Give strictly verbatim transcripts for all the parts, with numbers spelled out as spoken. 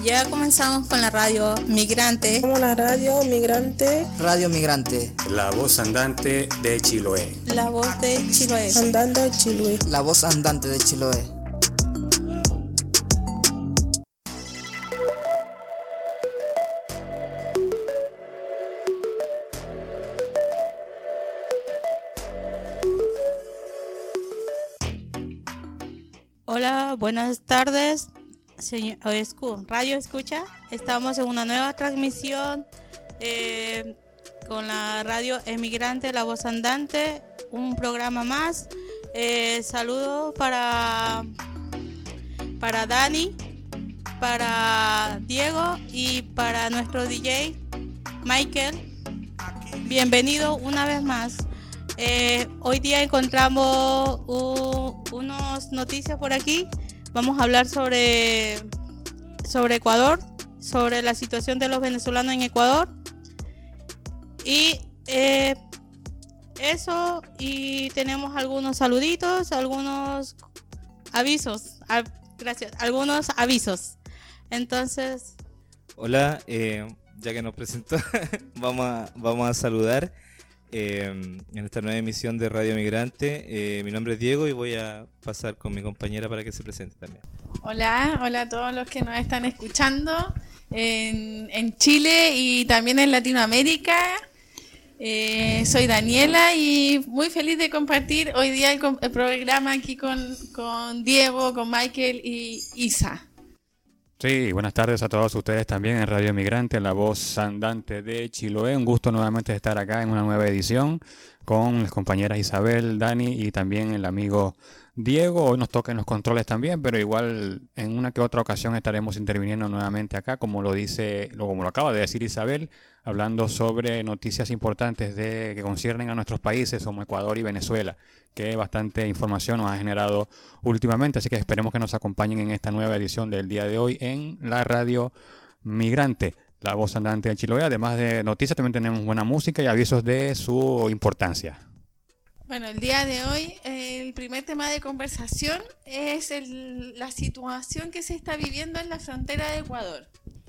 Ya comenzamos con la radio migrante. Como la radio migrante. Radio migrante. La voz andante de Chiloé. La voz de Chiloé. Andando de Chiloé. La voz andante de Chiloé. Hola, buenas tardes. Señor, Radio Escucha, estamos en una nueva transmisión eh, con la radio emigrante, la voz andante, un programa más. Eh, saludos para, para Dani, para Diego y para nuestro D J Michael. Bienvenido una vez más. Eh, hoy día encontramos uh, unas noticias por aquí. Vamos a hablar sobre, sobre Ecuador, sobre la situación de los venezolanos en Ecuador. Y eh, eso, y tenemos algunos saluditos, algunos avisos. Ah, gracias, algunos avisos. Entonces... Hola, eh, ya que nos presentó, vamos, a, vamos a saludar. Eh, en esta nueva emisión de Radio Migrante. Eh, mi nombre es Diego y voy a pasar con mi compañera para que se presente también. Hola, hola a todos los que nos están escuchando en, en Chile y también en Latinoamérica. Eh, soy Daniela y muy feliz de compartir hoy día el, el programa aquí con, con Diego, con Michael y Isa. Sí, buenas tardes a todos ustedes también en Radio Migrante, la voz andante de Chiloé. Un gusto nuevamente estar acá en una nueva edición con las compañeras Isabel, Dani y también el amigo Diego. Hoy nos toca en los controles también, pero igual en una que otra ocasión estaremos interviniendo nuevamente acá, como lo dice, como lo acaba de decir Isabel, hablando sobre noticias importantes de que conciernen a nuestros países como Ecuador y Venezuela, que bastante información nos ha generado últimamente, así que esperemos que nos acompañen en esta nueva edición del día de hoy en la Radio Migrante, la voz andante de Chiloé. Además de noticias, también tenemos buena música y avisos de su importancia. Bueno, el día de hoy el primer tema de conversación es el, la situación que se está viviendo en la frontera de Ecuador.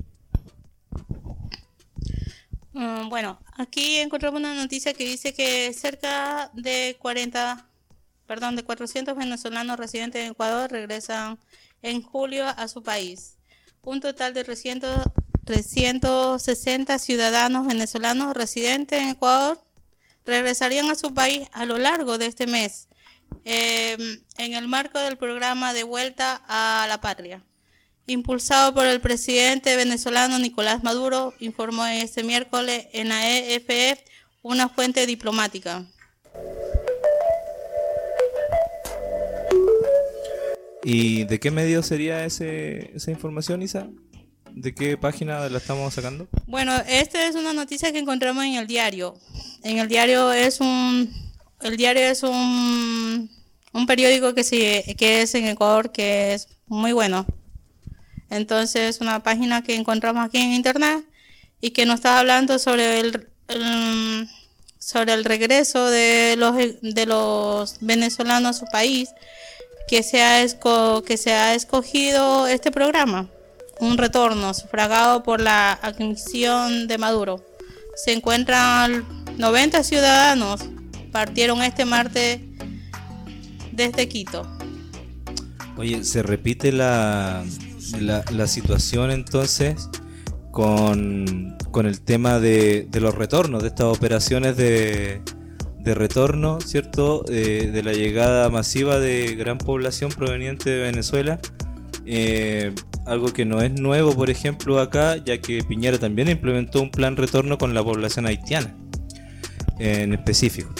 Um, bueno, aquí encontramos una noticia que dice que cerca de cuarenta, perdón, de cuatrocientos venezolanos residentes en Ecuador regresan en julio a su país. Un total de trescientos sesenta ciudadanos venezolanos residentes en Ecuador regresarían a su país a lo largo de este mes, eh, en el marco del programa de vuelta a la patria, impulsado por el presidente venezolano Nicolás Maduro, informó este miércoles en la E F E una fuente diplomática. ¿Y de qué medio sería ese, esa información, Isa? ¿De qué página la estamos sacando? Bueno, esta es una noticia que encontramos en el diario. En el diario es un, el diario es un, un periódico que sí, que es en Ecuador, que es muy bueno. Entonces, una página que encontramos aquí en internet y que nos está hablando sobre el, el sobre el regreso de los de los venezolanos a su país, que se ha esco, que se ha escogido este programa, un retorno sufragado por la admisión de Maduro. Se encuentran noventa ciudadanos, partieron este martes desde Quito. Oye, se repite la, la, la situación entonces con, con el tema de, de los retornos, de estas operaciones de, de retorno, ¿cierto? Eh, de la llegada masiva de gran población proveniente de Venezuela. Eh, algo que no es nuevo, por ejemplo, acá, ya que Piñera también implementó un plan retorno con la población haitiana, en específico.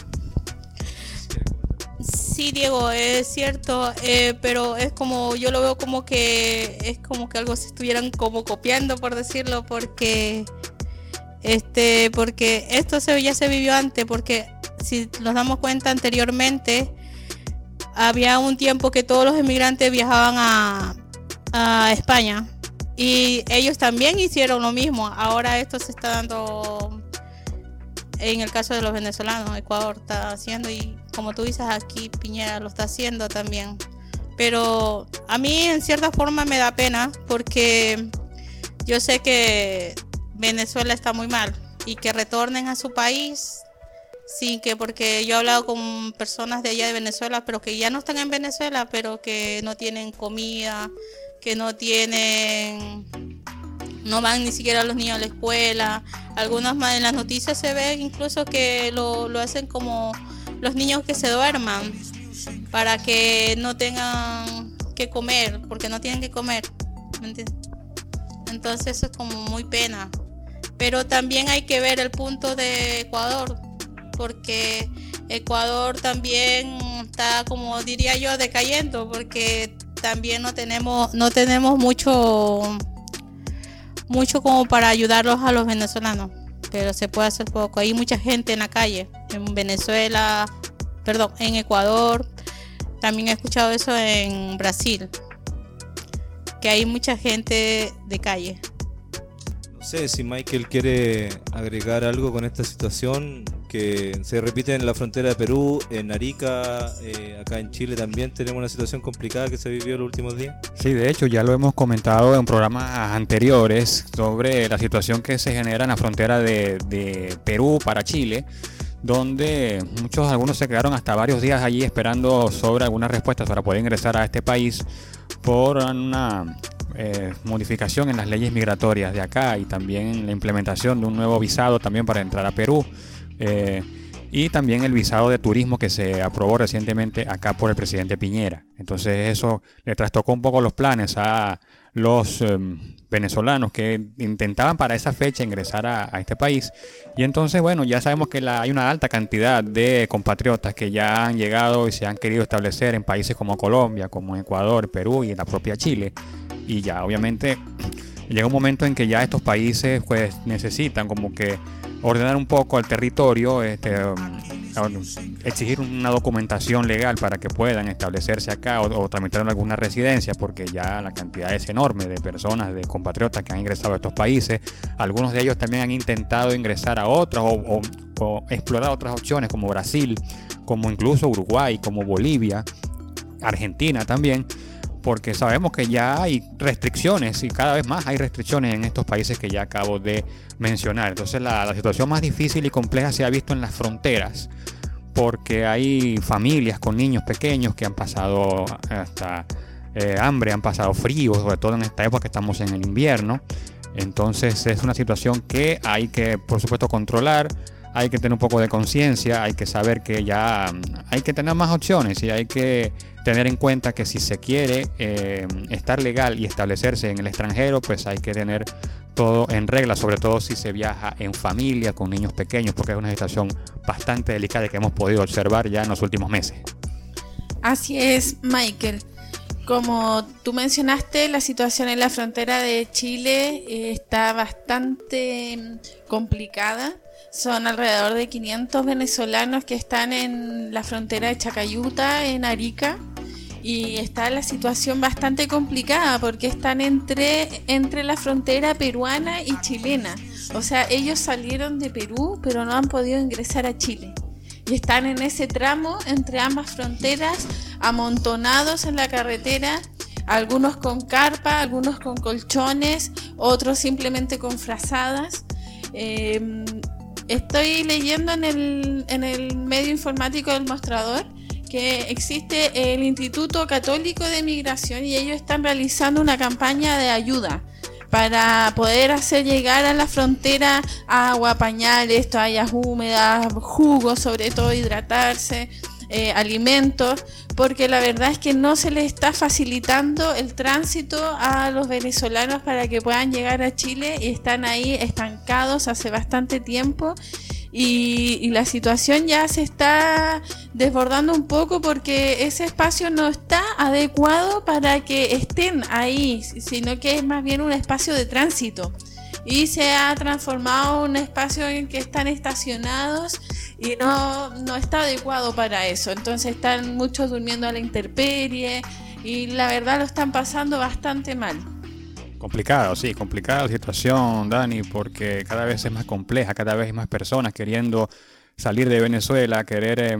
Sí, Diego, es cierto, eh, pero es como, yo lo veo como que es como que algo se estuvieran como copiando, por decirlo, porque este, porque esto se, ya se vivió antes, porque si nos damos cuenta anteriormente, había un tiempo que todos los inmigrantes viajaban a, a España y ellos también hicieron lo mismo. Ahora esto se está dando en el caso de los venezolanos. Ecuador está haciendo, y como tú dices, aquí Piñera lo está haciendo también. Pero a mí en cierta forma me da pena, porque yo sé que Venezuela está muy mal y que retornen a su país sin que, porque yo he hablado con personas de allá de Venezuela, pero que ya no están en Venezuela, pero que no tienen comida, que no tienen, no van ni siquiera los niños a la escuela. Algunas más en las noticias se ve incluso que lo, lo hacen como los niños que se duerman para que no tengan que comer, porque no tienen que comer, ¿me entiendes? Entonces eso es como muy pena. Pero también hay que ver el punto de Ecuador, porque Ecuador también está, como diría yo, decayendo, porque también no tenemos no tenemos mucho mucho como para ayudarlos a los venezolanos, pero se puede hacer poco. Hay mucha gente en la calle en Venezuela, perdón, en Ecuador. También he escuchado eso en Brasil, que hay mucha gente de calle. No sé si Michael quiere agregar algo con esta situación que se repite en la frontera de Perú, en Arica, eh, acá en Chile también tenemos una situación complicada que se vivió los últimos días. Sí, de hecho ya lo hemos comentado en programas anteriores sobre la situación que se genera en la frontera de, de Perú para Chile, donde muchos, algunos se quedaron hasta varios días allí esperando sobre algunas respuestas para poder ingresar a este país por una eh, modificación en las leyes migratorias de acá y también la implementación de un nuevo visado también para entrar a Perú. Eh, y también el visado de turismo que se aprobó recientemente acá por el presidente Piñera. Entonces eso le trastocó un poco los planes a los eh, venezolanos que intentaban para esa fecha ingresar a, a este país. Y entonces, bueno, ya sabemos que la, hay una alta cantidad de compatriotas que ya han llegado y se han querido establecer en países como Colombia, como Ecuador, Perú y en la propia Chile. Y ya obviamente llega un momento en que ya estos países pues necesitan como que ordenar un poco al territorio, este, exigir una documentación legal para que puedan establecerse acá o, o tramitar alguna residencia, porque ya la cantidad es enorme de personas, de compatriotas que han ingresado a estos países. Algunos de ellos también han intentado ingresar a otros o, o, o explorar otras opciones como Brasil, como incluso Uruguay, como Bolivia, Argentina también, porque sabemos que ya hay restricciones y cada vez más hay restricciones en estos países que ya acabo de mencionar. Entonces la, la situación más difícil y compleja se ha visto en las fronteras, porque hay familias con niños pequeños que han pasado hasta eh, hambre, han pasado frío, sobre todo en esta época que estamos en el invierno. Entonces es una situación que hay que, por supuesto, controlar. Hay que tener un poco de conciencia, hay que saber que ya hay que tener más opciones y hay que tener en cuenta que si se quiere eh, estar legal y establecerse en el extranjero, pues hay que tener todo en regla, sobre todo si se viaja en familia con niños pequeños, porque es una situación bastante delicada que hemos podido observar ya en los últimos meses. Así es, Michael. Como tú mencionaste, la situación en la frontera de Chile eh, está bastante complicada. Son alrededor de quinientos venezolanos que están en la frontera de Chacayuta, en Arica, y está la situación bastante complicada porque están entre, entre la frontera peruana y chilena. O sea, ellos salieron de Perú, pero no han podido ingresar a Chile. Y están en ese tramo entre ambas fronteras, amontonados en la carretera, algunos con carpa, algunos con colchones, otros simplemente con frazadas. Eh, Estoy leyendo en el, en el medio informático del Mostrador que existe el Instituto Católico de Migración y ellos están realizando una campaña de ayuda para poder hacer llegar a la frontera agua, pañales, toallas húmedas, jugos, sobre todo hidratarse, eh, alimentos, porque la verdad es que no se les está facilitando el tránsito a los venezolanos para que puedan llegar a Chile y están ahí estancados hace bastante tiempo. Y, y la situación ya se está desbordando un poco porque ese espacio no está adecuado para que estén ahí, sino que es más bien un espacio de tránsito y se ha transformado en un espacio en que están estacionados y no, no está adecuado para eso. Entonces están muchos durmiendo a la intemperie y la verdad lo están pasando bastante mal. Complicado, sí, complicada la situación, Dani, porque cada vez es más compleja, cada vez hay más personas queriendo salir de Venezuela, querer eh,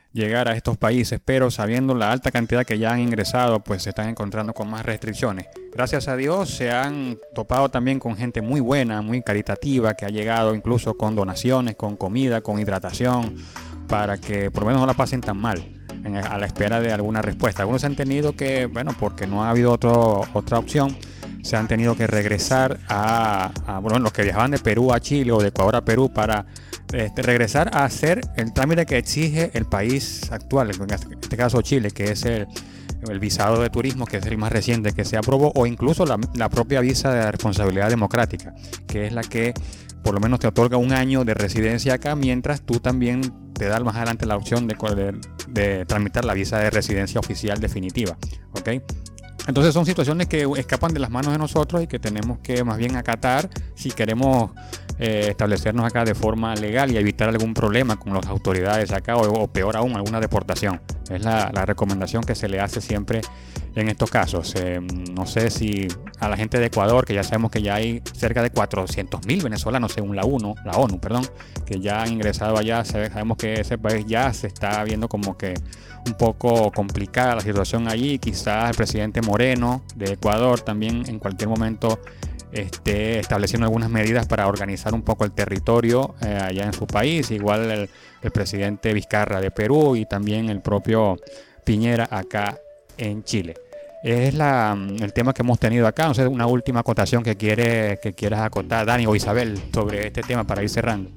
llegar a estos países, pero sabiendo la alta cantidad que ya han ingresado, pues se están encontrando con más restricciones. Gracias a Dios se han topado también con gente muy buena, muy caritativa, que ha llegado incluso con donaciones, con comida, con hidratación, para que por lo menos no la pasen tan mal en, a la espera de alguna respuesta. Algunos han tenido que, bueno, porque no ha habido otro, otra opción, se han tenido que regresar a, a, bueno, los que viajaban de Perú a Chile o de Ecuador a Perú para Este, regresar a hacer el trámite que exige el país actual, en este caso Chile, que es el, el visado de turismo, que es el más reciente que se aprobó, o incluso la, la propia visa de responsabilidad democrática, que es la que por lo menos te otorga un año de residencia acá, mientras tú también te das más adelante la opción de, de, de tramitar la visa de residencia oficial definitiva, ¿ok? Entonces son situaciones que escapan de las manos de nosotros y que tenemos que más bien acatar si queremos eh, establecernos acá de forma legal y evitar algún problema con las autoridades acá o, o peor aún, alguna deportación. Es la, la recomendación que se le hace siempre en estos casos. Eh, no sé si a la gente de Ecuador, que ya sabemos que ya hay cerca de cuatrocientos mil venezolanos según la ONU, la ONU, perdón, que ya han ingresado allá, sabemos que ese país ya se está viendo como que un poco complicada la situación allí. Quizás el presidente Moreno de Ecuador también en cualquier momento esté estableciendo algunas medidas para organizar un poco el territorio eh, allá en su país. Igual el, el presidente Vizcarra de Perú y también el propio Piñera acá en Chile. Es la, el tema que hemos tenido acá. No sé, una última acotación que, quiere, que quieras acotar, Dani o Isabel, sobre este tema para ir cerrando.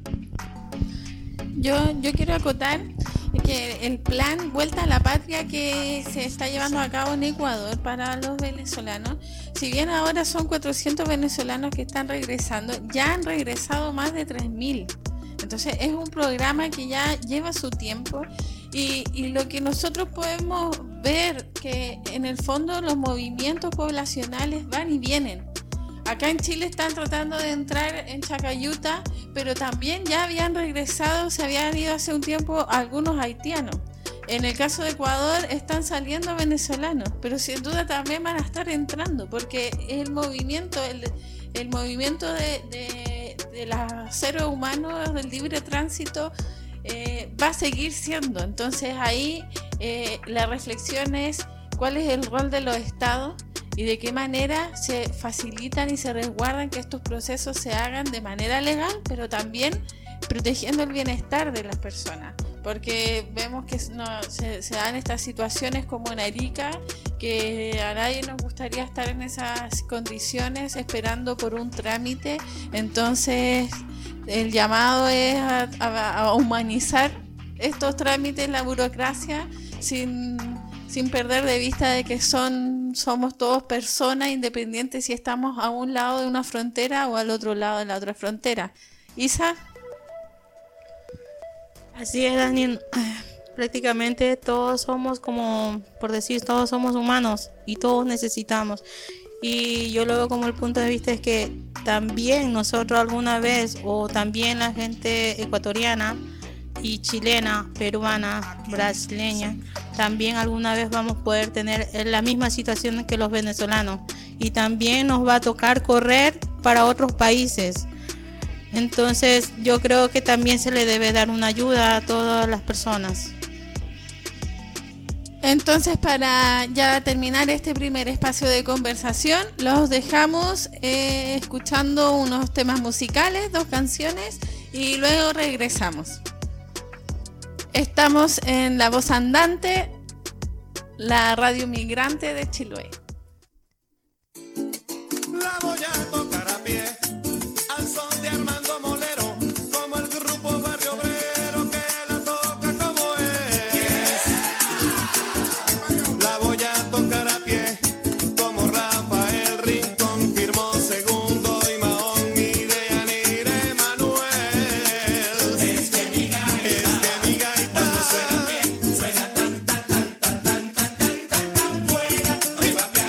Yo, yo quiero acotar que el plan Vuelta a la Patria que se está llevando a cabo en Ecuador para los venezolanos, si bien ahora son cuatrocientos venezolanos que están regresando, ya han regresado más de tres mil. Entonces es un programa que ya lleva su tiempo y, y lo que nosotros podemos ver que en el fondo los movimientos poblacionales van y vienen. Acá en Chile están tratando de entrar en Chacayuta, pero también ya habían regresado, se habían ido hace un tiempo algunos haitianos. En el caso de Ecuador están saliendo venezolanos, pero sin duda también van a estar entrando, porque el movimiento, el, el movimiento de, de, de los seres humanos, del libre tránsito, eh, va a seguir siendo. Entonces ahí eh, la reflexión es cuál es el rol de los estados y de qué manera se facilitan y se resguardan que estos procesos se hagan de manera legal, pero también protegiendo el bienestar de las personas. Porque vemos que no, se, se dan estas situaciones como en Arica, que a nadie nos gustaría estar en esas condiciones esperando por un trámite. Entonces el llamado es a, a, a humanizar estos trámites, la burocracia, sin, sin perder de vista de que son somos todos personas independientes si estamos a un lado de una frontera o al otro lado de la otra frontera. Isa. Así es, Daniel. Prácticamente todos somos, como por decir, todos somos humanos y todos necesitamos. Y yo lo veo como el punto de vista es que también nosotros alguna vez, o también la gente ecuatoriana y chilena, peruana, brasileña, también alguna vez vamos a poder tener la misma situación que los venezolanos. Y también nos va a tocar correr para otros países. Entonces yo creo que también se le debe dar una ayuda a todas las personas. Entonces, para ya terminar este primer espacio de conversación, los dejamos eh, escuchando unos temas musicales, dos canciones, y luego regresamos. Estamos en La Voz Andante, la radio migrante de Chiloé. La voy a tocar a pie, al son de Armando Molero, como el grupo Barrio Obrero que la toca como es. La voy a tocar a pie, como Rafael Rincón firmó segundo y Mahón y de Yanir Emanuel. Es que mi gaita, es que mi gaita suena bien, suena tan tan tan tan tan tan tan tan buena, arriba.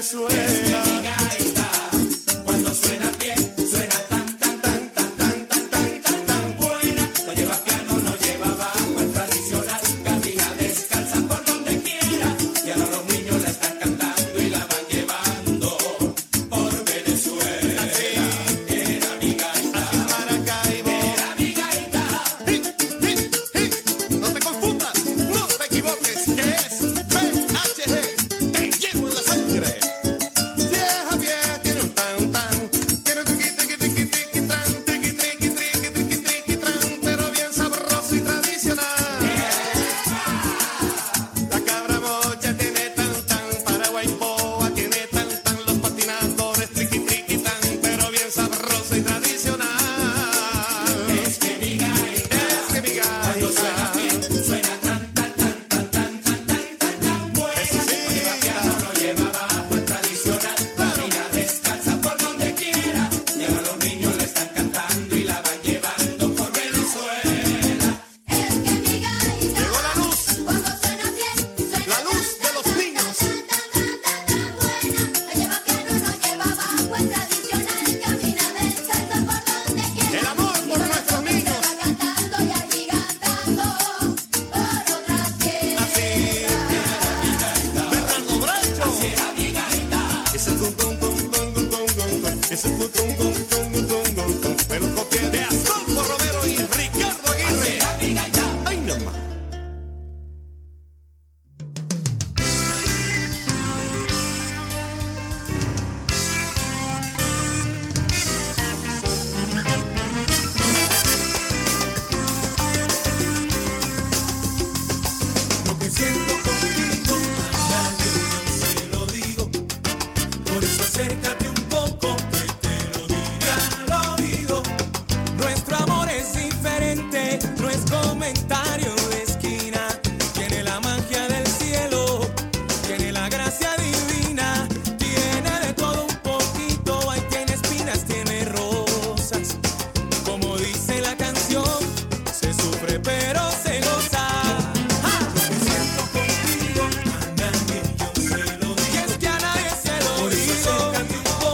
Venezuela. Cuando suena bien, suena tan, tan, tan, tan, tan, tan, tan, tan, tan buena. No lleva piano, no lleva bajo, es tradicional. Camina descalza por donde quiera. Y ahora los niños la están cantando y la van llevando por Venezuela. Era mi gaita, Maracaibo. Era mi gaita. No te confundas, no te equivoques, que es P H G. Te llevo en la sangre. Vieja, vieja, tiene un tan, tan. Tiene un tiqui, tiqui, tiqui, tiqui, tran. Tiqui, tiqui, tiqui, tiqui, tiqui, tran. Pero bien sabroso y tradicional. La cabra mocha tiene tan, tan. Paraguay Poa tiene tan, tan. Los patinadores, triqui, triqui, tan. Pero bien sabroso y tradicional. Es que mi gaita, es que mi gaita. Cuando suena bien, suena tan, tan, tan, tan, tan, tan, tan, tan, tan buena. Eso sí, no lleva piano, no lleva bajo, es tradicional. Camina descalza por donde quiera. Y ahora los niños la están cantando y la van llevando por Venezuela. Llegó la luz, la luz de los niños. El amor por nuestros niños. Así, Bernardo Bracho. Ese tum tum tum tum tum tum tum. Ese tum tum tum tum tum tum tum. Pero copia de Astolfo Romero y Ricardo Aguirre. Ay, no más. Lo que siento contigo, a nadie yo se lo digo. Por eso acércate un poco, que te lo diré al oído. Nuestro amor es diferente, no es comentario de esquina. Tiene la magia del cielo, tiene la gracia divina. Tiene de todo un poquito, ahí tiene espinas, tiene rosas. Como dice la canción, se sufre pero se goza. ¡Ja! Lo que siento contigo, a nadie yo se lo digo. Y es que a nadie se lo digo. Por eso acércate un poco.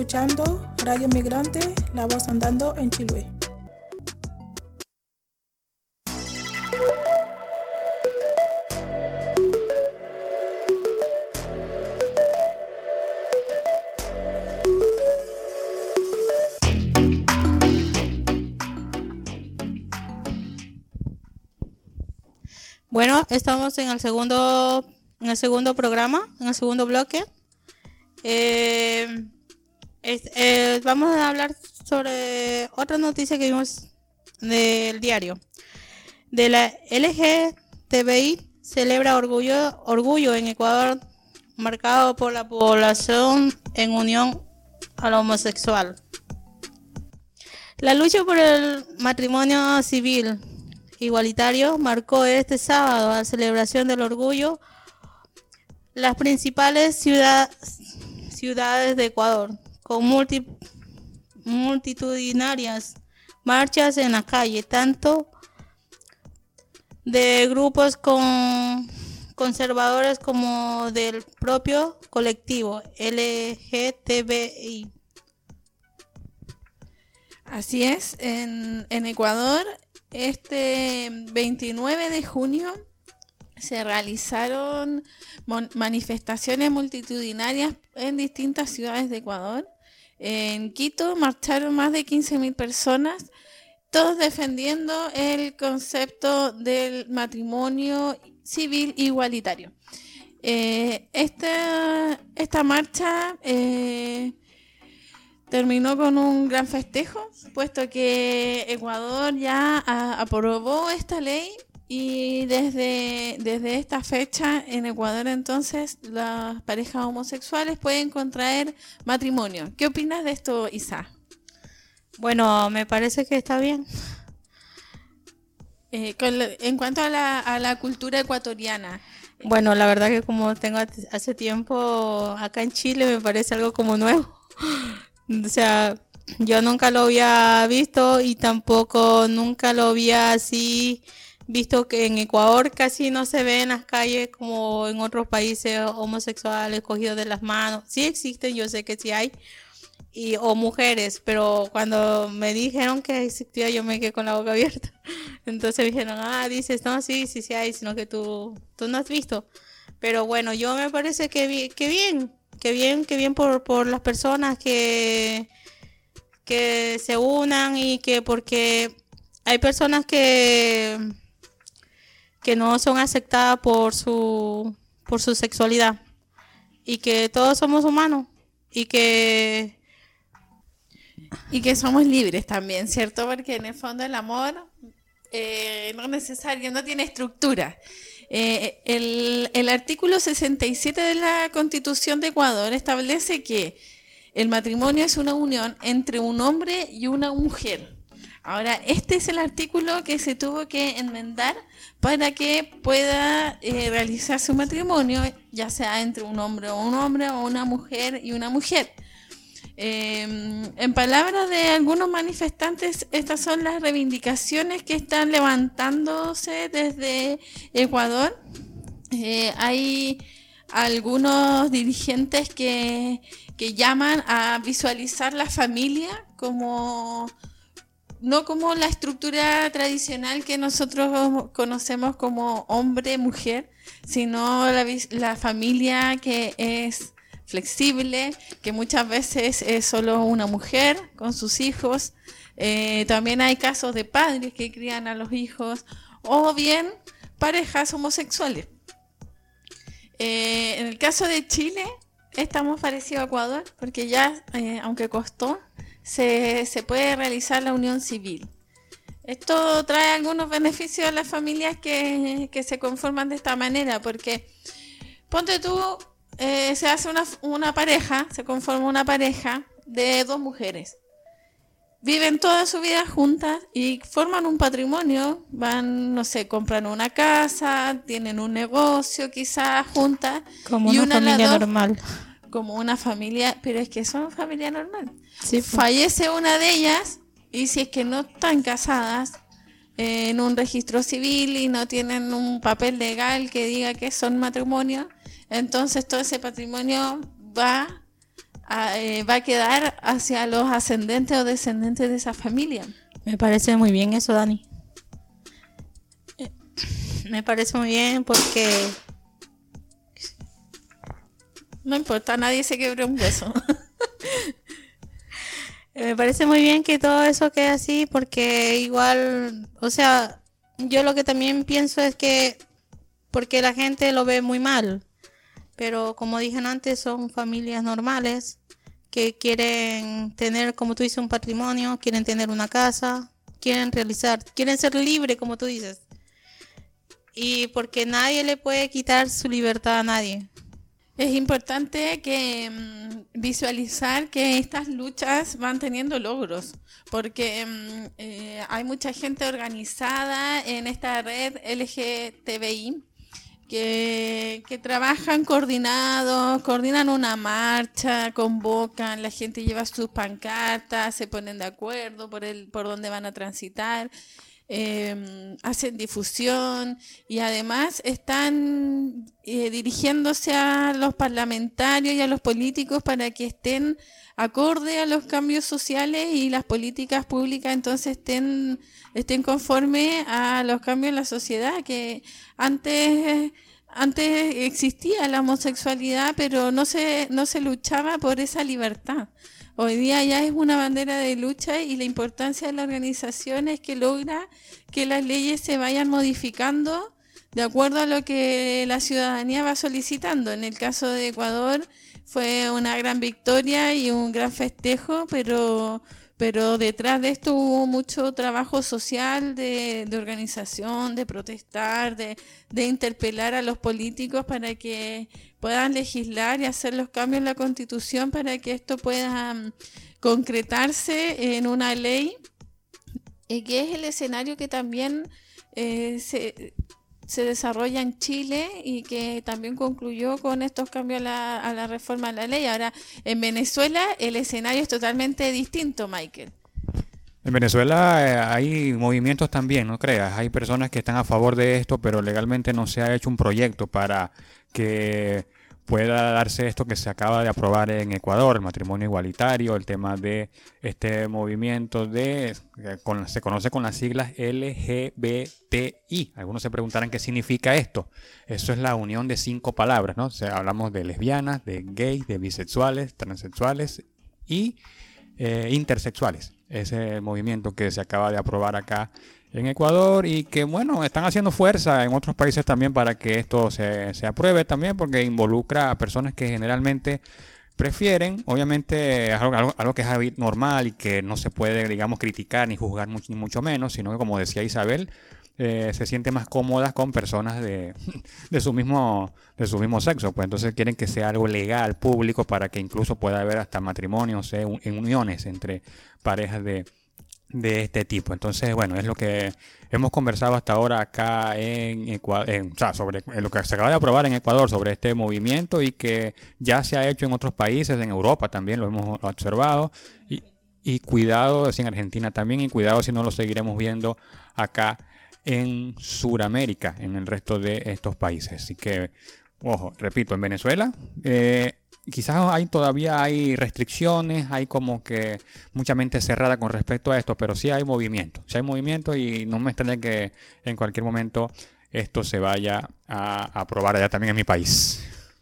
escuchando Radio Migrante, la voz andando en Chiloé. Bueno, estamos en el segundo, en el segundo programa, en el segundo bloque. Eh, es, eh, vamos a hablar sobre otra noticia que vimos del diario. De la L G T B I celebra orgullo, orgullo en Ecuador, marcado por la población en unión a lo homosexual. La lucha por el matrimonio civil igualitario marcó este sábado la celebración del orgullo las principales ciudad, ciudades de Ecuador, con multi, multitudinarias marchas en la calle, tanto de grupos con conservadores como del propio colectivo L G T B I. Así es, en, en Ecuador este veintinueve de junio se realizaron mon- manifestaciones multitudinarias en distintas ciudades de Ecuador. En Quito marcharon más de quince mil personas, todos defendiendo el concepto del matrimonio civil igualitario. Eh, esta, esta marcha eh, terminó con un gran festejo, puesto que Ecuador ya a, aprobó esta ley y desde, desde esta fecha en Ecuador entonces las parejas homosexuales pueden contraer matrimonio. ¿Qué opinas de esto, Isa? Bueno, me parece que está bien. Eh, con la- en cuanto a la, a la cultura ecuatoriana, Bueno, la verdad que como tengo at- hace tiempo acá en Chile me parece algo como nuevo. O sea, yo nunca lo había visto y tampoco nunca lo había así visto que en Ecuador casi no se ve en las calles como en otros países homosexuales cogidos de las manos. Sí existen, yo sé que sí hay, y o mujeres, pero cuando me dijeron que existía yo me quedé con la boca abierta. Entonces me dijeron, ah, dices, no, sí, sí, sí hay, sino que tú, tú no has visto. Pero bueno, yo me parece que, bi- que bien, que bien, que bien por, por las personas que, que se unan y que porque hay personas que, que no son aceptadas por su, por su sexualidad y que todos somos humanos y que y que somos libres también, ¿cierto? Porque en el fondo el amor eh, no es necesario, no tiene estructura. Eh, el, el artículo sesenta y siete de la Constitución de Ecuador establece que el matrimonio es una unión entre un hombre y una mujer. Ahora, este es el artículo que se tuvo que enmendar para que pueda eh, realizarse un matrimonio, ya sea entre un hombre o un hombre, o una mujer y una mujer. Eh, en palabras de algunos manifestantes, estas son las reivindicaciones que están levantándose desde Ecuador. Eh, hay algunos dirigentes que, que llaman a visualizar la familia como no como la estructura tradicional que nosotros conocemos como hombre-mujer, sino la, vis- la familia que es flexible, que muchas veces es solo una mujer con sus hijos. Eh, también hay casos de padres que crían a los hijos, o bien parejas homosexuales. Eh, en el caso de Chile, estamos parecidos a Ecuador, porque ya, eh, aunque costó, se, se puede realizar la unión civil. Esto trae algunos beneficios a las familias que, que se conforman de esta manera, porque ponte tú, eh, se hace una, una pareja, se conforma una pareja de dos mujeres. Viven toda su vida juntas y forman un patrimonio, van, no sé, compran una casa, tienen un negocio quizás juntas. como y una una de las familia dos- normal. Como una familia, pero es que son familia normal. Sí, pues. Fallece una de ellas y si es que no están casadas eh, en un registro civil y no tienen un papel legal que diga que son matrimonio, entonces todo ese patrimonio va a- eh, va a quedar hacia los ascendentes o descendentes de esa familia. Me parece muy bien eso, Dani. Eh, Me parece muy bien porque No importa, nadie se quebre un hueso. me parece muy bien que todo eso quede así porque igual, o sea, yo lo que también pienso es que porque la gente lo ve muy mal, pero como dije antes, son familias normales que quieren tener, como tú dices, un patrimonio, quieren tener una casa, quieren realizar, quieren ser libres, como tú dices. Y porque nadie le puede quitar su libertad a nadie. Es importante que mm, visualizar que estas luchas van teniendo logros, porque mm, eh, hay mucha gente organizada en esta red L G T B I que, que trabajan coordinados, coordinan una marcha, convocan, la gente lleva sus pancartas, se ponen de acuerdo por el, por dónde van a transitar. Eh, hacen difusión y además están eh, dirigiéndose a los parlamentarios y a los políticos para que estén acorde a los cambios sociales y las políticas públicas entonces estén, estén conforme a los cambios en la sociedad, que antes, antes existía la homosexualidad pero no se, no se luchaba por esa libertad. Hoy día ya es una bandera de lucha y la importancia de la organización es que logra que las leyes se vayan modificando de acuerdo a lo que la ciudadanía va solicitando. En el caso de Ecuador fue una gran victoria y un gran festejo, pero, pero detrás de esto hubo mucho trabajo social de, de organización, de protestar, de, de interpelar a los políticos para que puedan legislar y hacer los cambios en la Constitución para que esto pueda um, concretarse en una ley, y que es el escenario que también eh, se, se desarrolla en Chile y que también concluyó con estos cambios a la, a la reforma de la ley. Ahora, en Venezuela el escenario es totalmente distinto, Michael. En Venezuela eh, hay movimientos también, no creas. Hay personas que están a favor de esto, pero legalmente no se ha hecho un proyecto para que pueda darse esto que se acaba de aprobar en Ecuador, el matrimonio igualitario, el tema de este movimiento de, eh, con, se conoce con las siglas L G B T I. Algunos se preguntarán qué significa esto. Eso es la unión de cinco palabras, ¿no? O sea, hablamos de lesbianas, de gays, de bisexuales, transexuales y eh, intersexuales. Ese es el movimiento que se acaba de aprobar acá en Ecuador y que, bueno, están haciendo fuerza en otros países también para que esto se, se apruebe también, porque involucra a personas que generalmente prefieren, obviamente, algo, algo, algo que es normal y que no se puede, digamos, criticar ni juzgar mucho, ni mucho menos, sino que, como decía Isabel, eh, se sienten más cómodas con personas de, de su mismo de su mismo sexo, pues entonces quieren que sea algo legal, público, para que incluso pueda haber hasta matrimonios, eh, en uniones entre parejas de de este tipo. Entonces, bueno, es lo que hemos conversado hasta ahora acá en Ecuador, en, o sea, sobre lo que se acaba de aprobar en Ecuador sobre este movimiento y que ya se ha hecho en otros países, en Europa también lo hemos observado y, y cuidado si en Argentina también, y cuidado si no lo seguiremos viendo acá en Sudamérica, en el resto de estos países. Así que, ojo, repito, en Venezuela eh, quizás hay todavía hay restricciones, hay como que mucha mente cerrada con respecto a esto, pero sí hay movimiento, sí hay movimiento y no me extraña que en cualquier momento esto se vaya a aprobar allá también en mi país.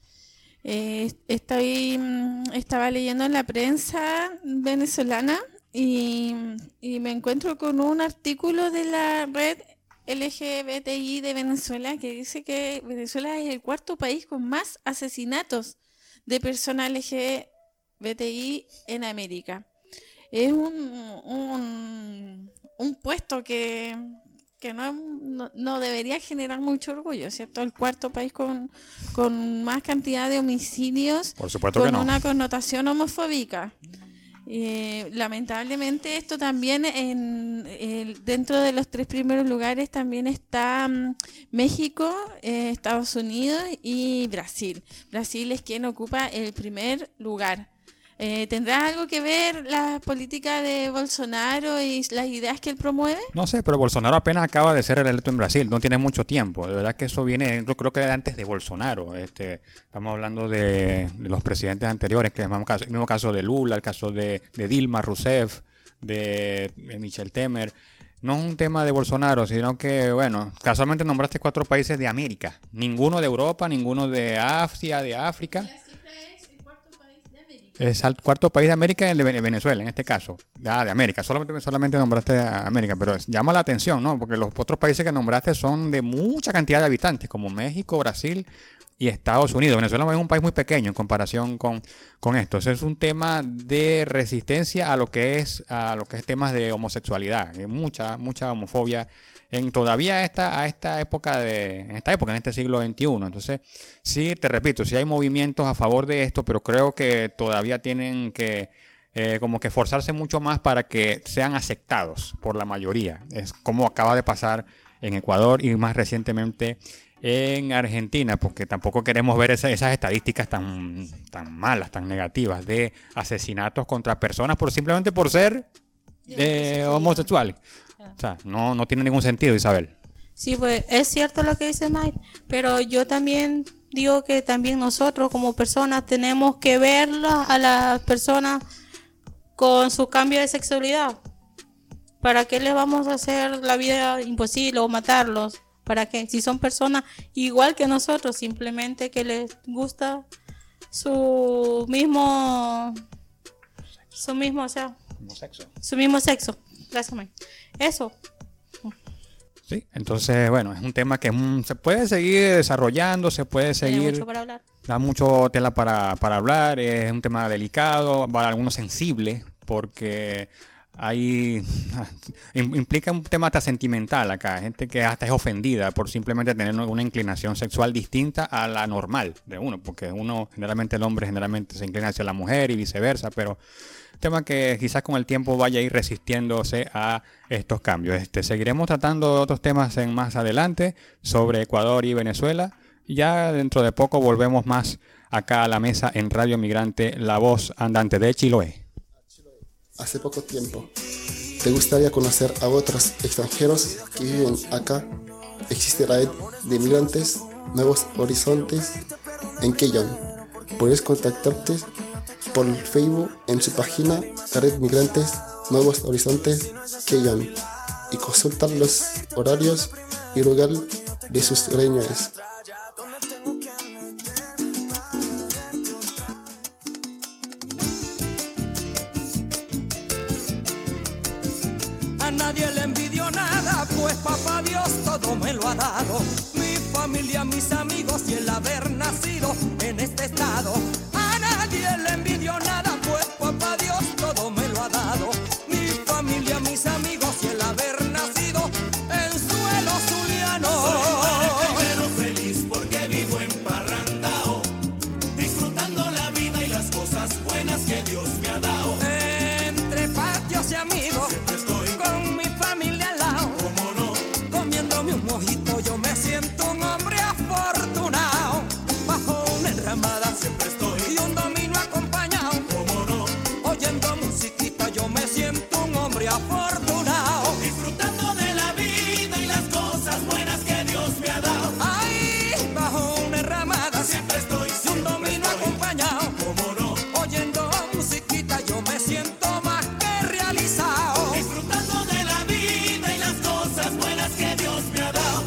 Eh, estoy, mm, estaba leyendo en la prensa venezolana y, y me encuentro con un artículo de la red L G B T I de Venezuela que dice que Venezuela es el cuarto país con más asesinatos de personas L G B T I en América. Es un, un, un puesto que, que no, no, no debería generar mucho orgullo, ¿cierto? El cuarto país con, con más cantidad de homicidios, Por supuesto con que no. una connotación homofóbica. Eh, lamentablemente esto también en, el- dentro de los tres primeros lugares también está mm, México, eh, Estados Unidos y Brasil. Brasil es quien ocupa el primer lugar. Eh, ¿Tendrá algo que ver la política de Bolsonaro y las ideas que él promueve? No sé, pero Bolsonaro apenas acaba de ser electo en Brasil, no tiene mucho tiempo. De verdad que eso viene, yo creo que antes de Bolsonaro. Este, estamos hablando de, de los presidentes anteriores, que es el mismo caso, el mismo caso de Lula, el caso de, de Dilma Rousseff, de, de Michel Temer. No es un tema de Bolsonaro, sino que, bueno, casualmente nombraste cuatro países de América. Ninguno de Europa, ninguno de Asia, de África. Es el cuarto país de América, el de Venezuela, en este caso. Ah, de América. Solamente, solamente nombraste a América, pero llama la atención, ¿no? Porque los otros países que nombraste son de mucha cantidad de habitantes, como México, Brasil y Estados Unidos. Venezuela es un país muy pequeño en comparación con, con esto. Eso es un tema de resistencia a lo que es a lo que es temas de homosexualidad. Hay mucha, mucha homofobia en todavía esta, a esta época de, en esta época, en este siglo veintiuno. Entonces, sí, te repito, sí hay movimientos a favor de esto, pero creo que todavía tienen que eh, como que esforzarse mucho más para que sean aceptados por la mayoría. Es como acaba de pasar en Ecuador y más recientemente en Argentina, porque tampoco queremos ver esa, esas estadísticas tan, tan malas, tan negativas de asesinatos contra personas por simplemente por ser eh, homosexuales. O sea, no, no tiene ningún sentido, Isabel. Sí, pues es cierto lo que dice Mike, pero yo también digo que también nosotros como personas tenemos que ver a las personas con su cambio de sexualidad. ¿Para qué les vamos a hacer la vida imposible o matarlos? ¿Para qué? Si son personas igual que nosotros, simplemente que les gusta su mismo, su mismo, o sea, Mismo sexo. su mismo sexo. Gracias, Mike. Eso. Sí, entonces, bueno, es un tema que mm, se puede seguir desarrollando, se puede Tiene seguir, mucho para hablar. da mucho tela para, para hablar, es un tema delicado, para algunos sensible, porque hay im- implica un tema hasta sentimental acá, gente que hasta es ofendida por simplemente tener una inclinación sexual distinta a la normal de uno, porque uno, generalmente el hombre generalmente se inclina hacia la mujer y viceversa, pero tema que quizás con el tiempo vaya a ir resistiéndose a estos cambios. Este, seguiremos tratando de otros temas en más adelante sobre Ecuador y Venezuela. Ya dentro de poco volvemos más acá a la mesa en Radio Migrante, la voz andante de Chiloé. Hace poco tiempo, ¿te gustaría conocer a otros extranjeros que viven acá? Existe la red de migrantes Nuevos Horizontes en Keyon. Puedes contactarte por Facebook en su página la red Migrantes Nuevos Horizontes Keyon y consultar los horarios y lugar de sus reuniones. A nadie le envidio nada, pues papá Dios todo me lo ha dado. Mi familia, mis amigos y el haber nacido en este estado. A nadie le envidio nada, pues papá Dios todo me lo ha dado. Mi familia, mis amigos y el haber nacido en suelo zuliano. Soy pero feliz porque vivo en Parrandao, disfrutando la vida y las cosas buenas que Dios me ha dado. Entre patios y amigos, Siempre estoy, con mi familia al lado, como no, comiéndome un mojito, yo me siento un hombre afortunado. Bajo una enramada siempre estoy, y un domino acompañado, como no, oyendo musiquita, yo me siento un hombre afortunado. disfrutando de la vida y las cosas buenas que Dios me ha dado. Ahí, bajo una enramada Siempre estoy, y un siempre domino estoy, acompañado, como no, oyendo musiquita, yo me siento más que realizado. disfrutando de la vida y las cosas buenas que Dios me ha dado.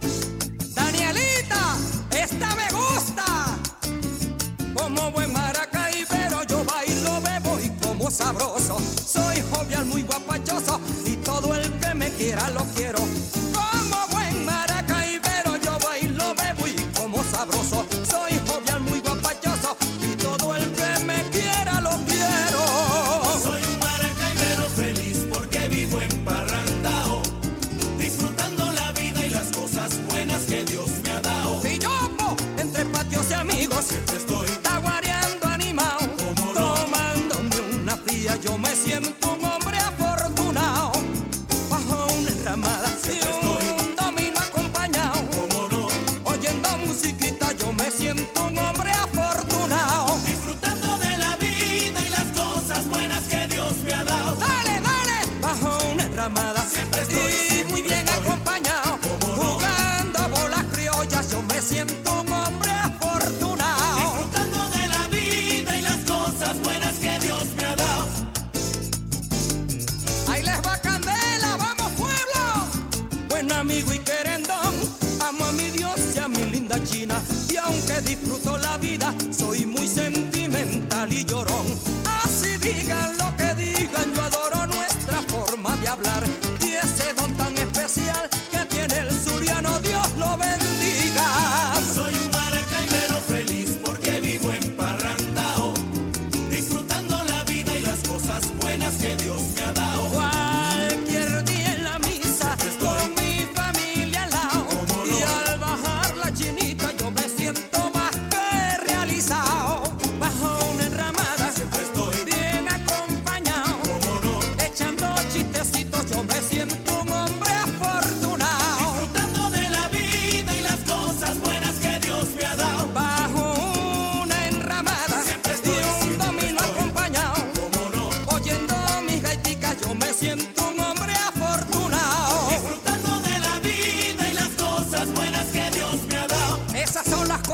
Danielita, esta me gusta. Como buen maracaibero yo bailo, bebo y como sabroso. Soy jovial, muy guapachoso y todo el que me quiera lo quiero. Como buen maracaibero yo bailo, bebo y como sabroso. Soy jovial, muy guapachoso y todo el que me quiera lo quiero. Soy un maracaibero feliz porque vivo en Parrandao, disfrutando la vida y las cosas buenas que Dios me ha dado. Y yo, po, entre patios y amigos, Siempre estoy, taguareando animado, ¿Cómo no? tomándome una fría, yo me siento un hombre afortunado. Bajo una enramada y un domino acompañado, como no, oyendo musiquita, yo me siento un hombre afortunado. disfrutando de la vida y las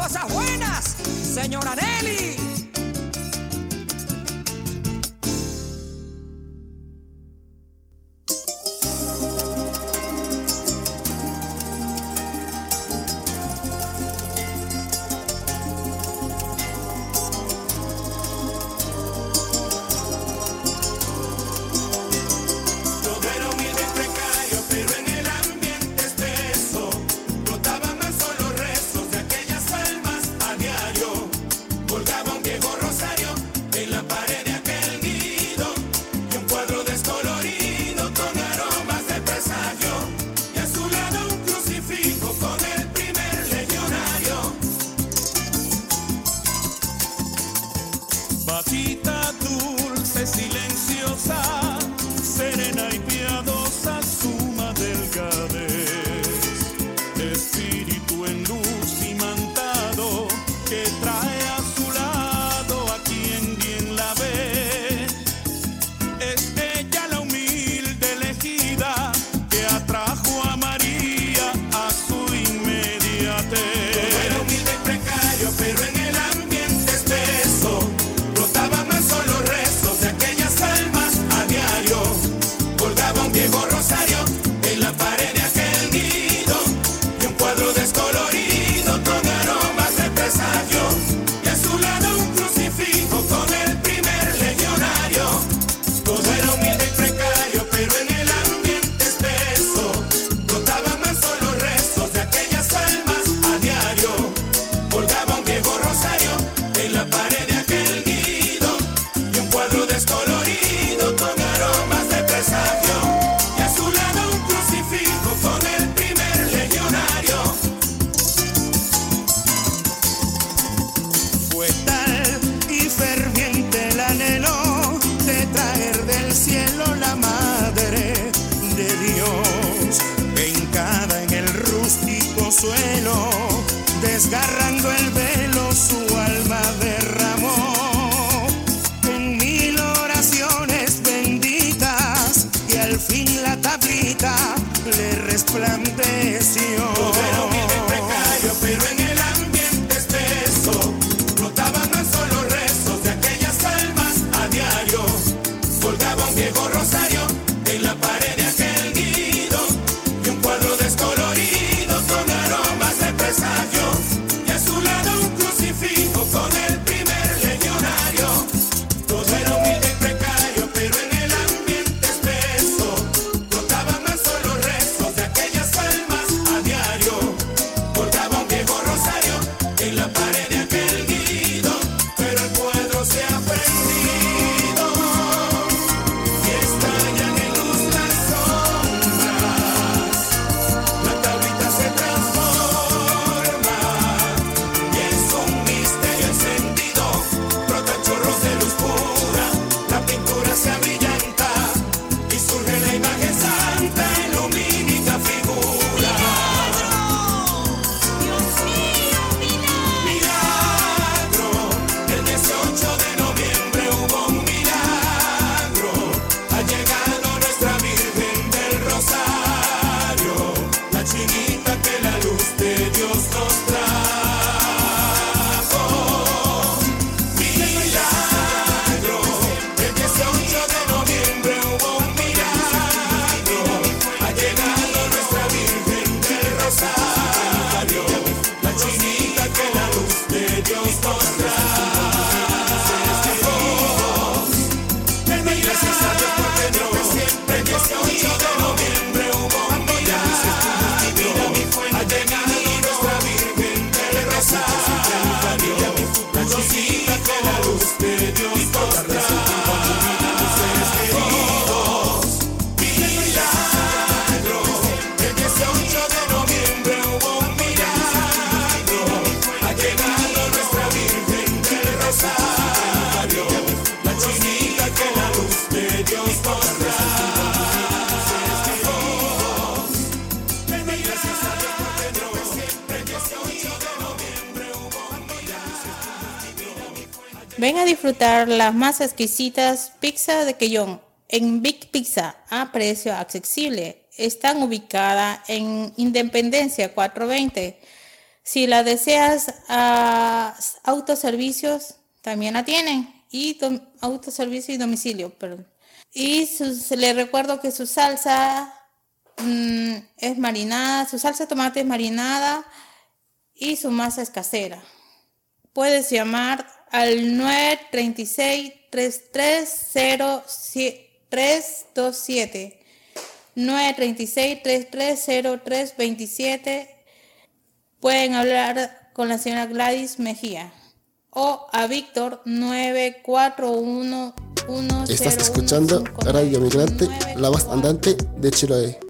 cosas buenas, señora Nelly. Bajita, dulce, silenciosa, serena y piadosa, suma delgadez, espíritu en luz imantado, que trae a su lado a quien bien la ve. Es ella la humilde elegida que atrajo a María a su inmediatez. Todo era humilde y precario, pero en el ambiente espeso brotaban mansos los restos de aquellas almas a diario. Colgaba un viejo rosario en la pared de aquel nido y un cuadro descolorido con aromas de presagio, y a su lado un crucifijo con el primer legionario. Todo era humilde y precario, pero en el ambiente espeso brotaban mansos los restos de aquellas almas a diario. Colgaba un viejo rosario en la pared de aquel nido y un cuadro descolorido con aromas de presagio, y a su lado un crucifijo con el primer legionario. Fue tal y ferviente el anhelo de traer del cielo la Madre de Dios, hincada en el rústico suelo, desgarrando el velo su alma derramó, en mil oraciones benditas, y al fin la tablita le resplandeció. Todo era humilde y precario, pero en el ambiente espeso brotaban mansos los restos de aquellas almas a diario. Colgaba un viejo rosario en la pared de aquel nido y un cuadro descolorido con aromas de presagio, y a su lado un crucifijo con el primer legionario. Todo era humilde y precario, pero en el ambiente espeso brotaban mansos los restos de aquellas almas a diario. Colgaba un viejo rosario en la pared de aquel nido, pero el cuadro se ha prendido y estallan en luz las sombras. La tablita se transforma y es un misterio encendido. Brotan chorros de luz pura, la pintura se abrillanta y surge la imagen santa en lumínica figura. Milagro, el dieciocho de noviembre hubo un milagro. Ha llegado nuestra Virgen del Rosario, la chinita que la luz de Dios nos trajo. Milagro, el dieciocho de noviembre hubo un milagro. Ha llegado nuestra Virgen del Rosario, la chinita que la luz de Dios nos trajo. Gracias a Dios porque no siempre el dieciocho de noviembre hubo un milagro. Ha llegado nuestra Virgen del Rosario, la chinita que la luz de Dios nos trajo. Milagro, el dieciocho de noviembre hubo un milagro. Ha llegado nuestra Virgen del Rosario, la chinita que la luz de Dios nos trajo. Gracias a Dios porque no siempre el dieciocho de noviembre hubo un milagro. Ven a disfrutar las más exquisitas pizzas de Quellón en Big Pizza a precio accesible. Están ubicadas en Independencia cuatrocientos veinte, Si la deseas, a autoservicios también la tienen. Y dom- autoservicio y domicilio, perdón. Y sus- le recuerdo que su salsa mm, es marinada, su salsa de tomate es marinada y su masa es casera. Puedes llamar al nueve tres seis, tres tres cero, tres dos siete. nueve tres seis, tres tres cero, tres dos siete. Pueden hablar con la señora Gladys Mejía. O a Víctor nueve cuatro uno uno cero Estás uno escuchando cinco nueve, Radio Migrante, nueve la voz cuatro. andante de Chiloé.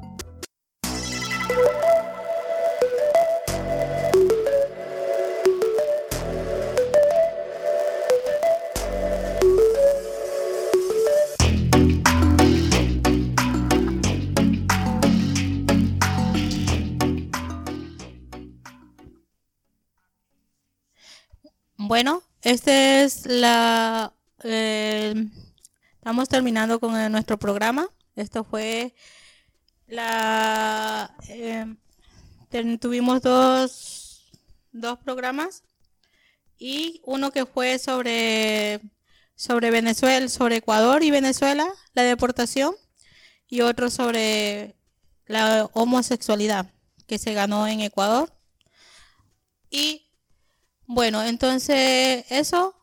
Bueno, este es la... eh, estamos terminando con eh, nuestro programa. Esto fue la... eh, ten- tuvimos dos, dos programas y uno que fue sobre, sobre Venezuela, sobre Ecuador y Venezuela, la deportación, y otro sobre la homosexualidad que se ganó en Ecuador. Y bueno, entonces eso.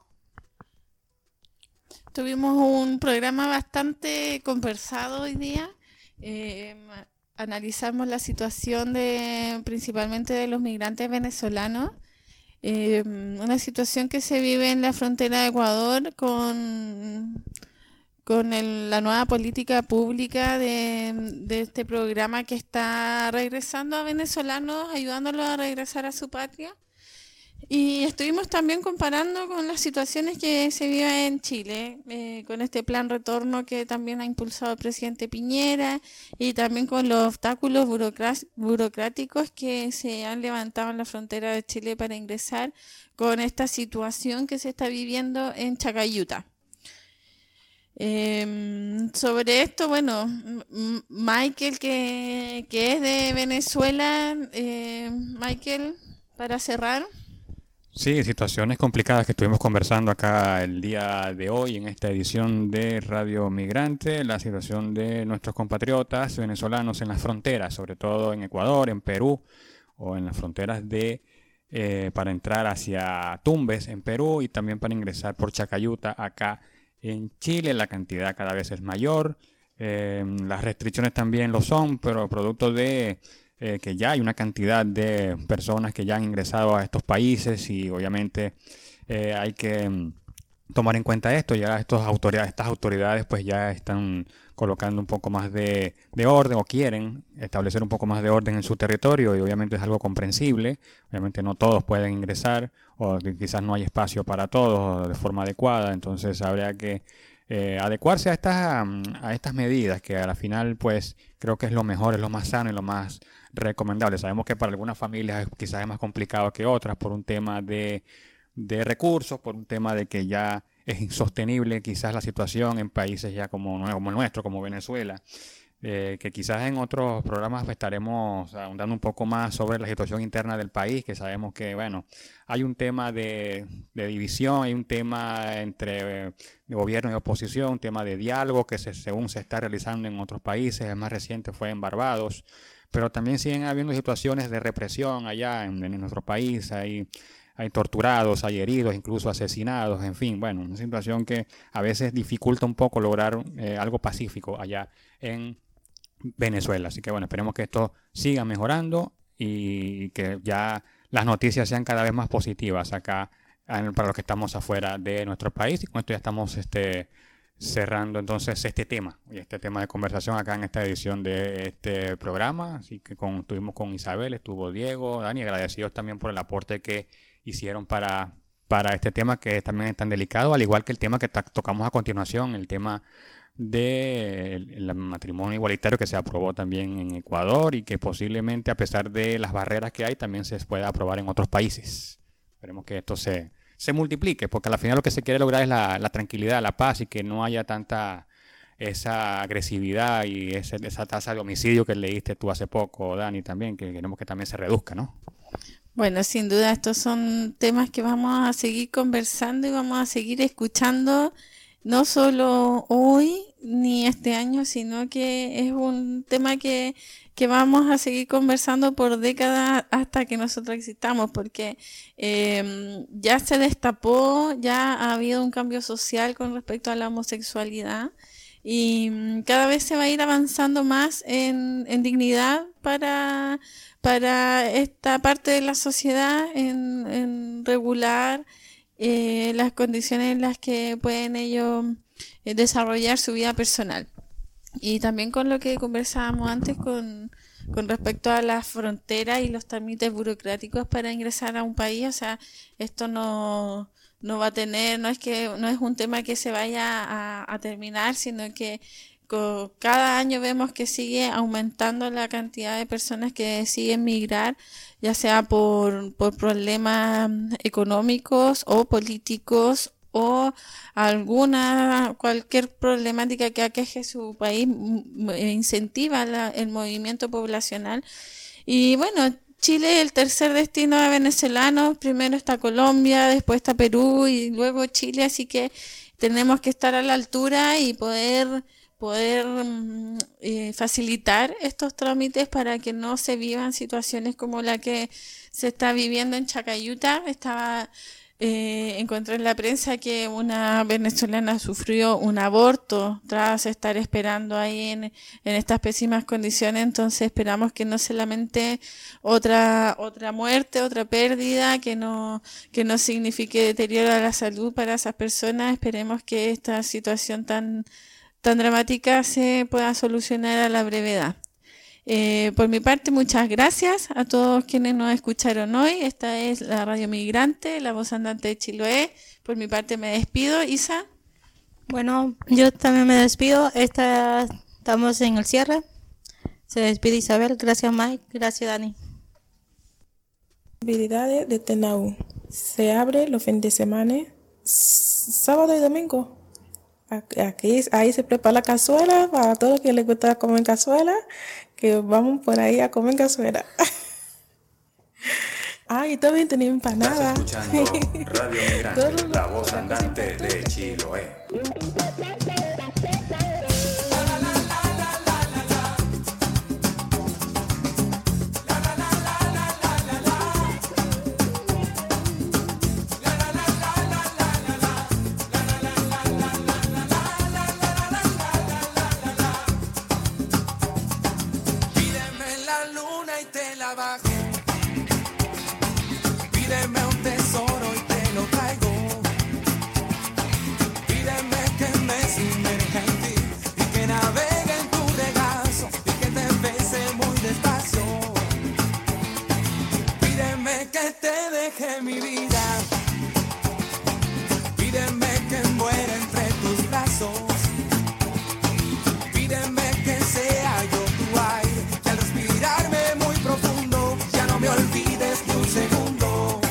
Tuvimos un programa bastante conversado hoy día. Eh, analizamos la situación de principalmente de los migrantes venezolanos. Eh, una situación que se vive en la frontera de Ecuador con, con el- la nueva política pública de, de este programa que está regresando a venezolanos, ayudándolos a regresar a su patria. Y estuvimos también comparando con las situaciones que se viven en Chile, eh, con este plan retorno que también ha impulsado el presidente Piñera y también con los obstáculos burocra- burocráticos que se han levantado en la frontera de Chile para ingresar con esta situación que se está viviendo en Chacayuta. Em, sobre esto, bueno, M- M- Michael, que, que es de Venezuela, eh, Michael, para cerrar. Sí, situaciones complicadas que estuvimos conversando acá el día de hoy en esta edición de Radio Migrante, la situación de nuestros compatriotas venezolanos en las fronteras, sobre todo en Ecuador, en Perú o en las fronteras de eh, para entrar hacia Tumbes en Perú y también para ingresar por Chacayuta acá en Chile. La cantidad cada vez es mayor, eh, las restricciones también lo son, pero producto de eh, que ya hay una cantidad de personas que ya han ingresado a estos países y obviamente eh, hay que mm, tomar en cuenta esto. Ya estos autoridades, estas autoridades pues ya están colocando un poco más de, de orden o quieren establecer un poco más de orden en su territorio y obviamente es algo comprensible. Obviamente no todos pueden ingresar o que quizás no hay espacio para todos de forma adecuada, entonces habría que eh, adecuarse a estas, mm, a estas medidas que a la final pues creo que es lo mejor, es lo más sano y lo más recomendable. Sabemos que para algunas familias es- quizás es más complicado que otras por un tema de, de recursos, por un tema de que ya es insostenible quizás la situación en países ya como, nue- como el nuestro, como Venezuela, eh, que quizás en otros programas estaremos ahondando un poco más sobre la situación interna del país, que sabemos que, bueno, hay un tema de, de división, hay un tema entre eh, gobierno y oposición, un tema de diálogo que se, según se está realizando en otros países, el más reciente fue en Barbados, pero también siguen habiendo situaciones de represión allá en, en nuestro país, hay, hay torturados, hay heridos, incluso asesinados, en fin, bueno, una situación que a veces dificulta un poco lograr eh, algo pacífico allá en Venezuela. Así que bueno, esperemos que esto siga mejorando y que ya las noticias sean cada vez más positivas acá en- para los que estamos afuera de nuestro país. Y con esto ya estamos este, cerrando entonces este tema y este tema de conversación acá en esta edición de este programa. Así que con, estuvimos con Isabel, estuvo Diego, Dani, agradecidos también por el aporte que hicieron para, para este tema que también es tan delicado, al igual que el tema que ta- tocamos a continuación, el tema del matrimonio igualitario que se aprobó también en Ecuador y que posiblemente a pesar de las barreras que hay también se pueda aprobar en otros países. Esperemos que esto se, se multiplique porque al final lo que se quiere lograr es la, la tranquilidad, la paz y que no haya tanta esa agresividad y ese, esa tasa de homicidio que leíste tú hace poco, Dani, también, que queremos que también se reduzca, ¿no? Bueno, sin duda estos son temas que vamos a seguir conversando y vamos a seguir escuchando, no solo hoy ni este año, sino que es un tema que, que vamos a seguir conversando por décadas hasta que nosotros existamos, porque eh, ya se destapó, ya ha habido un cambio social con respecto a la homosexualidad y mm, cada vez se va a ir avanzando más en, en dignidad para, para esta parte de la sociedad, en, en regular eh, las condiciones en las que pueden ellos eh, desarrollar su vida personal. Y también con lo que conversábamos antes con, con respecto a las fronteras y los trámites burocráticos para ingresar a un país, o sea, esto no, no va a tener, no es que no es un tema que se vaya a, a terminar, sino que co- cada año vemos que sigue aumentando la cantidad de personas que deciden migrar, ya sea por, por problemas económicos o políticos o alguna, cualquier problemática que aqueje su país, m- m- incentiva la- el movimiento poblacional. Y bueno, Chile es el tercer destino de venezolanos, primero está Colombia, después está Perú y luego Chile, así que tenemos que estar a la altura y poder poder mm, eh, facilitar estos trámites para que no se vivan situaciones como la que se está viviendo en Chacayuta. Estaba eh, encontré en la prensa que una venezolana sufrió un aborto tras estar esperando ahí en, en estas pésimas condiciones, entonces esperamos que no se lamente otra otra muerte, otra pérdida, que no que no signifique deterioro a la salud para esas personas. Esperemos que esta situación tan tan dramática se pueda solucionar a la brevedad. Eh, por mi parte, muchas gracias a todos quienes nos escucharon hoy. Esta es la Radio Migrante, la voz andante de Chiloé. Por mi parte me despido. Isa. Bueno, yo también me despido. Esta, estamos en el cierre. Se despide Isabel. Gracias, Mike. Gracias, Dani. Habilidades de Tenau. Se abre los fines de semana, s- sábado y domingo. Aquí, aquí- ahí se prepara la cazuela para todos los que les gusta comer cazuela, que vamos por ahí a comer cazuela. Ah, y también tenía empanada. Estás escuchando Radio Migrante, Todo lo- la voz la cosa andante importante. de Chiloé. Pídeme la luna y te la bajo. Pídeme un tesoro y te lo traigo. Pídeme que me sumerja en ti y que navegue en tu regazo y que te bese muy despacio. Pídeme que te deje mi vida. Pídeme que muera entre tus brazos. Pídeme que sea yo tu aire, que al respirarme muy profundo ya no me olvides ni un segundo.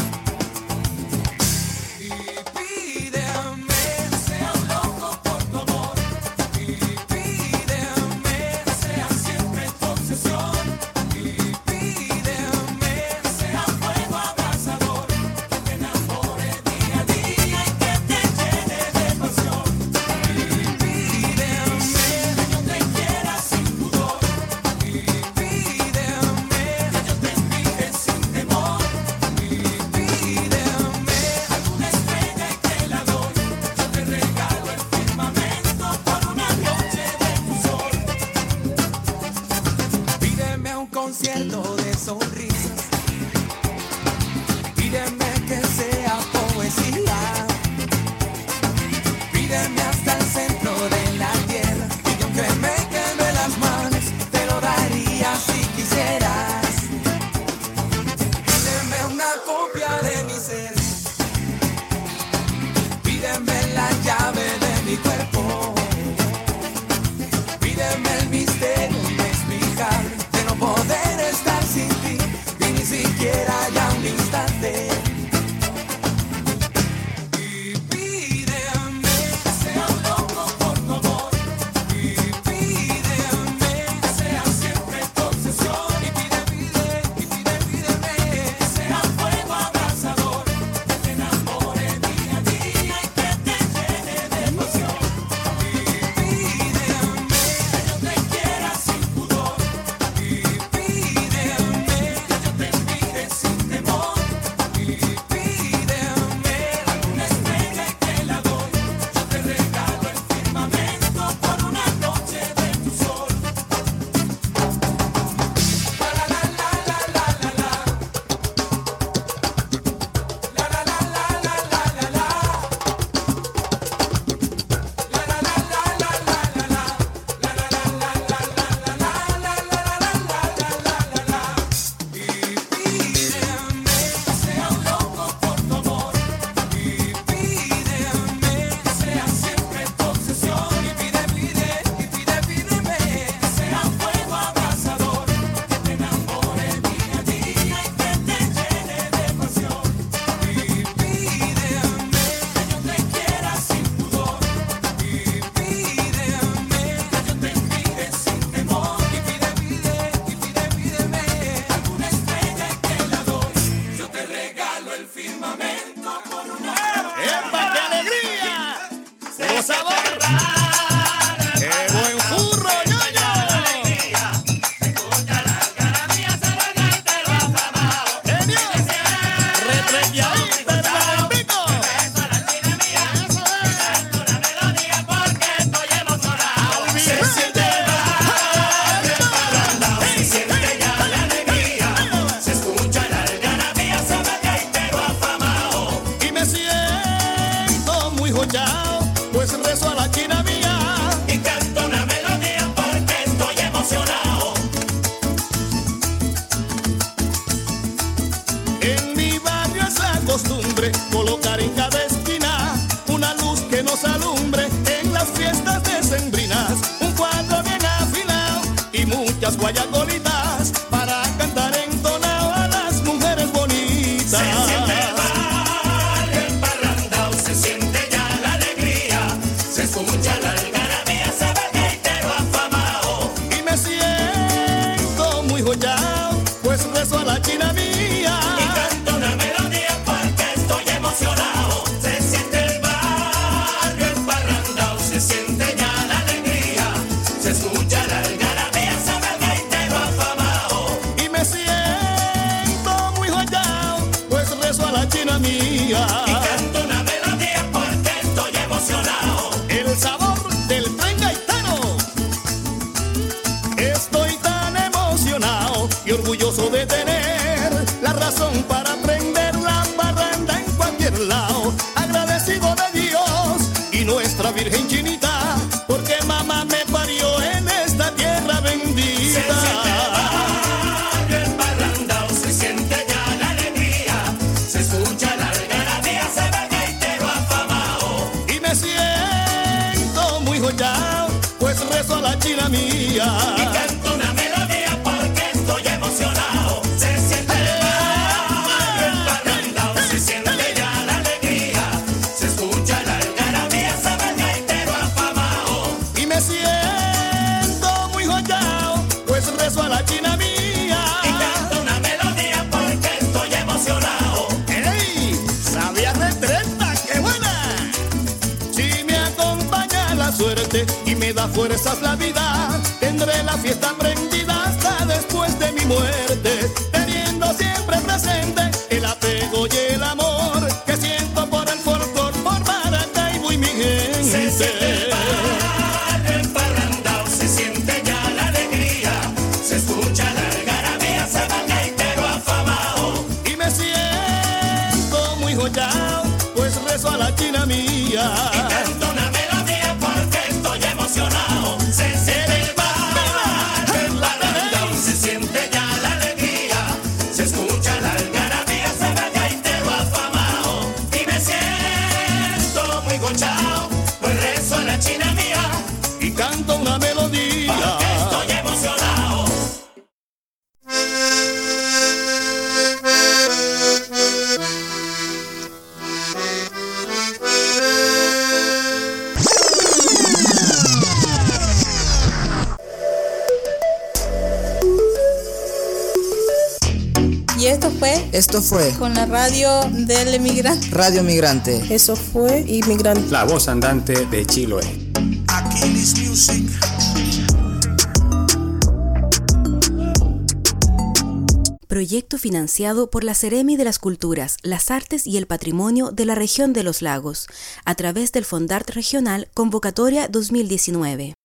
Y pídeme que sea un loco por tu amor. Y pídeme que sea siempre tu obsesión. Y pídeme que sea fuego abrasador, que te enamore día a día y que te llene de pasión. Y pídeme que yo te quiera sin pudor. Y pídeme que yo te explique sin temor. Y pídeme alguna estrella y te la doy. Yo te regalo el firmamento por una noche de tu sol. Pídeme un concierto de sonrisas. Pídeme que sea poesía. Pídeme hasta el centro de la tierra y que aunque me queme las manos te lo daría si quisieras. Pídeme una copia de mi ser. Pídeme la llave de mi cuerpo. Pídeme el misterio inexplicable de no poder estar sin ti y ni siquiera ya un instante. Y pídeme que sea un loco por tu amor. Y pídeme que sea siempre tu obsesión. Y pide, pide, y pide, pídeme que sea Pues rezo a la china mía y canto una melodía porque estoy emocionado. En mi barrio es la costumbre colocar en cada esquina una luz que nos alumbre en las fiestas decembrinas. Un cuadro bien afilado y muchas guayacolitas para cantar entonado a las mujeres bonitas. Se siente el barrio emparrandao, se siente ya la alegría, se escucha la algarabía, se ve el gaitero afamao. Y me siento muy joyao, pues rezo a la china mía y canto una melodía porque estoy emocionado. Se siente el barrio emparrandao, se siente ya la alegría, se escucha la algarabía, se ve el gaitero afamao. Y me siento muy joyao, pues rezo a la china mía y canto una melodía porque estoy emocionado. El sabor del tren gaitano. Estoy tan emocionado y orgulloso de tener la razón para prender la parranda en cualquier lado. Agradecido de Dios y nuestra Virgen Chinita, porque mamá me parió en esta tierra bendita. Se siente el barrio emparrandao, se siente ya la alegría, se escucha la algarabía, se ve el gaitero afamao. Y me siento muy joyao, pues rezo a la china mía y canto una melodía porque estoy emocionado. Se siente el barrio emparrandao, se siente ya la alegría, se escucha la algarabía, se ve el gaitero afamao. Y me siento muy joyao, pues rezo a la china mía y canto una melodía porque estoy emocionado. ¡Ey! ¡Sabía retreta! ¡Qué buena! Si me acompaña la suerte y me da fuerzas la vida, tendré la fiesta prendida hasta después de mi muerte, teniendo siempre presente el apego y el amor que siento por el folclor, por Maracaibo y mi gente. Se siente el barrio emparrandao, se siente ya la alegría, se escucha la algarabía, se ve el gaitero afamao. Y me siento muy joyao, pues rezo a la china mía y canto una melodía porque estoy emocionado. Se siente el barrio emparrandao, se siente ya la alegría, se escucha la algarabía, se ve el gaitero afamao. Y me siento muy gochao, pues rezo a la china mía y canto una melodía porque estoy emocionado. Y esto fue Esto fue con la radio del emigrante. Radio Migrante. Eso fue Inmigrante. La voz andante de Chiloé. Aquiles Music. Proyecto financiado por la Seremi de las Culturas, las Artes y el Patrimonio de la Región de los Lagos, a través del Fondart Regional Convocatoria dos mil diecinueve.